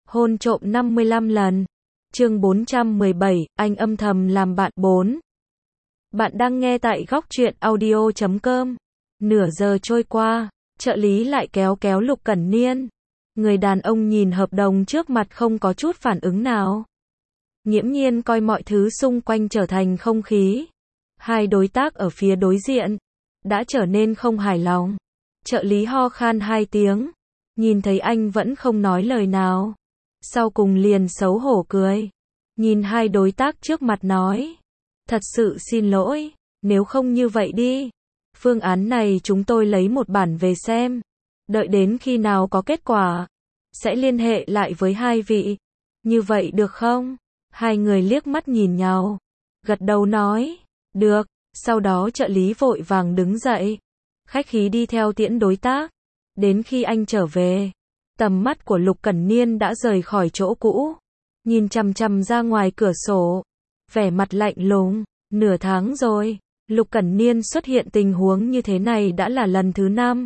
Hôn trộm 55 lần. Chương 417, anh âm thầm làm bạn 4. Bạn đang nghe tại góc truyện audio.com. Nửa giờ trôi qua, trợ lý lại kéo kéo Lục Cẩn Niên. Người đàn ông nhìn hợp đồng trước mặt không có chút phản ứng nào. Nghiễm nhiên coi mọi thứ xung quanh trở thành không khí. Hai đối tác ở phía đối diện đã trở nên không hài lòng. Trợ lý ho khan 2 tiếng, nhìn thấy anh vẫn không nói lời nào. Sau cùng liền xấu hổ cười, nhìn hai đối tác trước mặt nói: thật sự xin lỗi, nếu không như vậy đi. Phương án này chúng tôi lấy một bản về xem. Đợi đến khi nào có kết quả, sẽ liên hệ lại với hai vị. Như vậy được không? Hai người liếc mắt nhìn nhau, gật đầu nói: được. Sau đó trợ lý vội vàng đứng dậy, khách khí đi theo tiễn đối tác. Đến khi anh trở về, tầm mắt của Lục Cẩn Niên đã rời khỏi chỗ cũ, nhìn chằm chằm ra ngoài cửa sổ, vẻ mặt lạnh lùng. Nửa tháng rồi, Lục Cẩn Niên xuất hiện tình huống như thế này đã là lần thứ 5.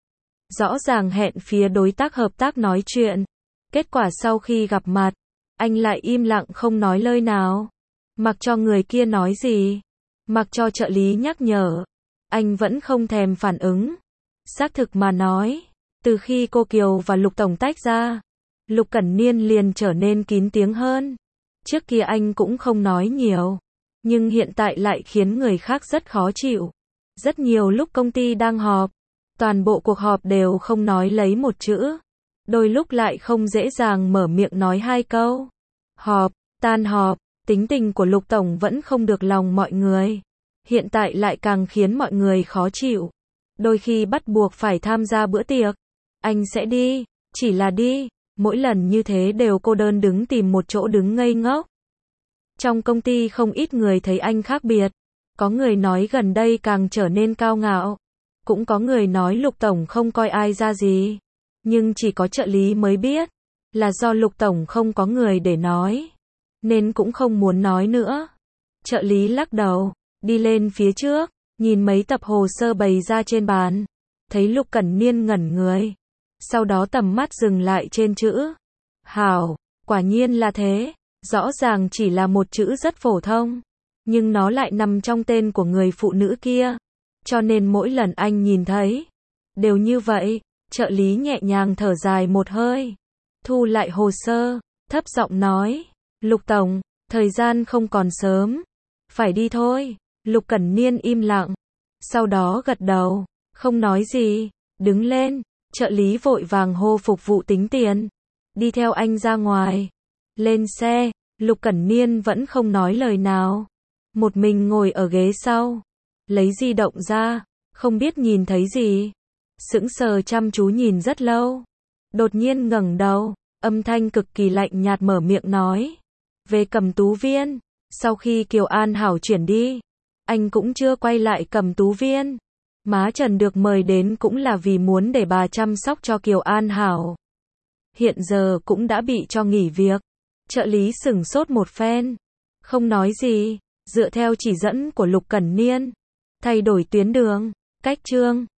Rõ ràng hẹn phía đối tác hợp tác nói chuyện, kết quả sau khi gặp mặt, anh lại im lặng không nói lời nào, mặc cho người kia nói gì, mặc cho trợ lý nhắc nhở, anh vẫn không thèm phản ứng. Xác thực mà nói, từ khi cô Kiều và Lục Tổng tách ra, Lục Cẩn Niên liền trở nên kín tiếng hơn. Trước kia anh cũng không nói nhiều, nhưng hiện tại lại khiến người khác rất khó chịu. Rất nhiều lúc công ty đang họp, toàn bộ cuộc họp đều không nói lấy một chữ. Đôi lúc lại không dễ dàng mở miệng nói 2 câu. Họp, tan họp, tính tình của Lục Tổng vẫn không được lòng mọi người. Hiện tại lại càng khiến mọi người khó chịu. Đôi khi bắt buộc phải tham gia bữa tiệc, anh sẽ đi, chỉ là đi. Mỗi lần như thế đều cô đơn đứng tìm một chỗ đứng ngây ngốc. Trong công ty không ít người thấy anh khác biệt. Có người nói gần đây càng trở nên cao ngạo. Cũng có người nói Lục Tổng không coi ai ra gì. Nhưng chỉ có trợ lý mới biết, là do Lục Tổng không có người để nói, nên cũng không muốn nói nữa. Trợ lý lắc đầu, đi lên phía trước, nhìn mấy tập hồ sơ bày ra trên bàn. Thấy Lục Cẩn Niên ngẩn người. Sau đó tầm mắt dừng lại trên chữ Hảo. Quả nhiên là thế. Rõ ràng chỉ là một chữ rất phổ thông, nhưng nó lại nằm trong tên của người phụ nữ kia. Cho nên mỗi lần anh nhìn thấy, đều như vậy. Trợ lý nhẹ nhàng thở dài một hơi, thu lại hồ sơ, thấp giọng nói: Lục Tổng, thời gian không còn sớm, phải đi thôi. Lục Cẩn Niên im lặng, sau đó gật đầu, không nói gì, đứng lên. Trợ lý vội vàng hô phục vụ tính tiền, đi theo anh ra ngoài. Lên xe, Lục Cẩn Niên vẫn không nói lời nào, một mình ngồi ở ghế sau, lấy di động ra, không biết nhìn thấy gì, sững sờ chăm chú nhìn rất lâu. Đột nhiên ngẩng đầu, âm thanh cực kỳ lạnh nhạt mở miệng nói: về Cẩm Tú Viên. Sau khi Kiều An Hảo chuyển đi, anh cũng chưa quay lại Cẩm Tú Viên. Má Trần được mời đến cũng là vì muốn để bà chăm sóc cho Kiều An Hảo. Hiện giờ cũng đã bị cho nghỉ việc. Trợ lý sửng sốt một phen, không nói gì, dựa theo chỉ dẫn của Lục Cẩn Niên, thay đổi tuyến đường, cách chương.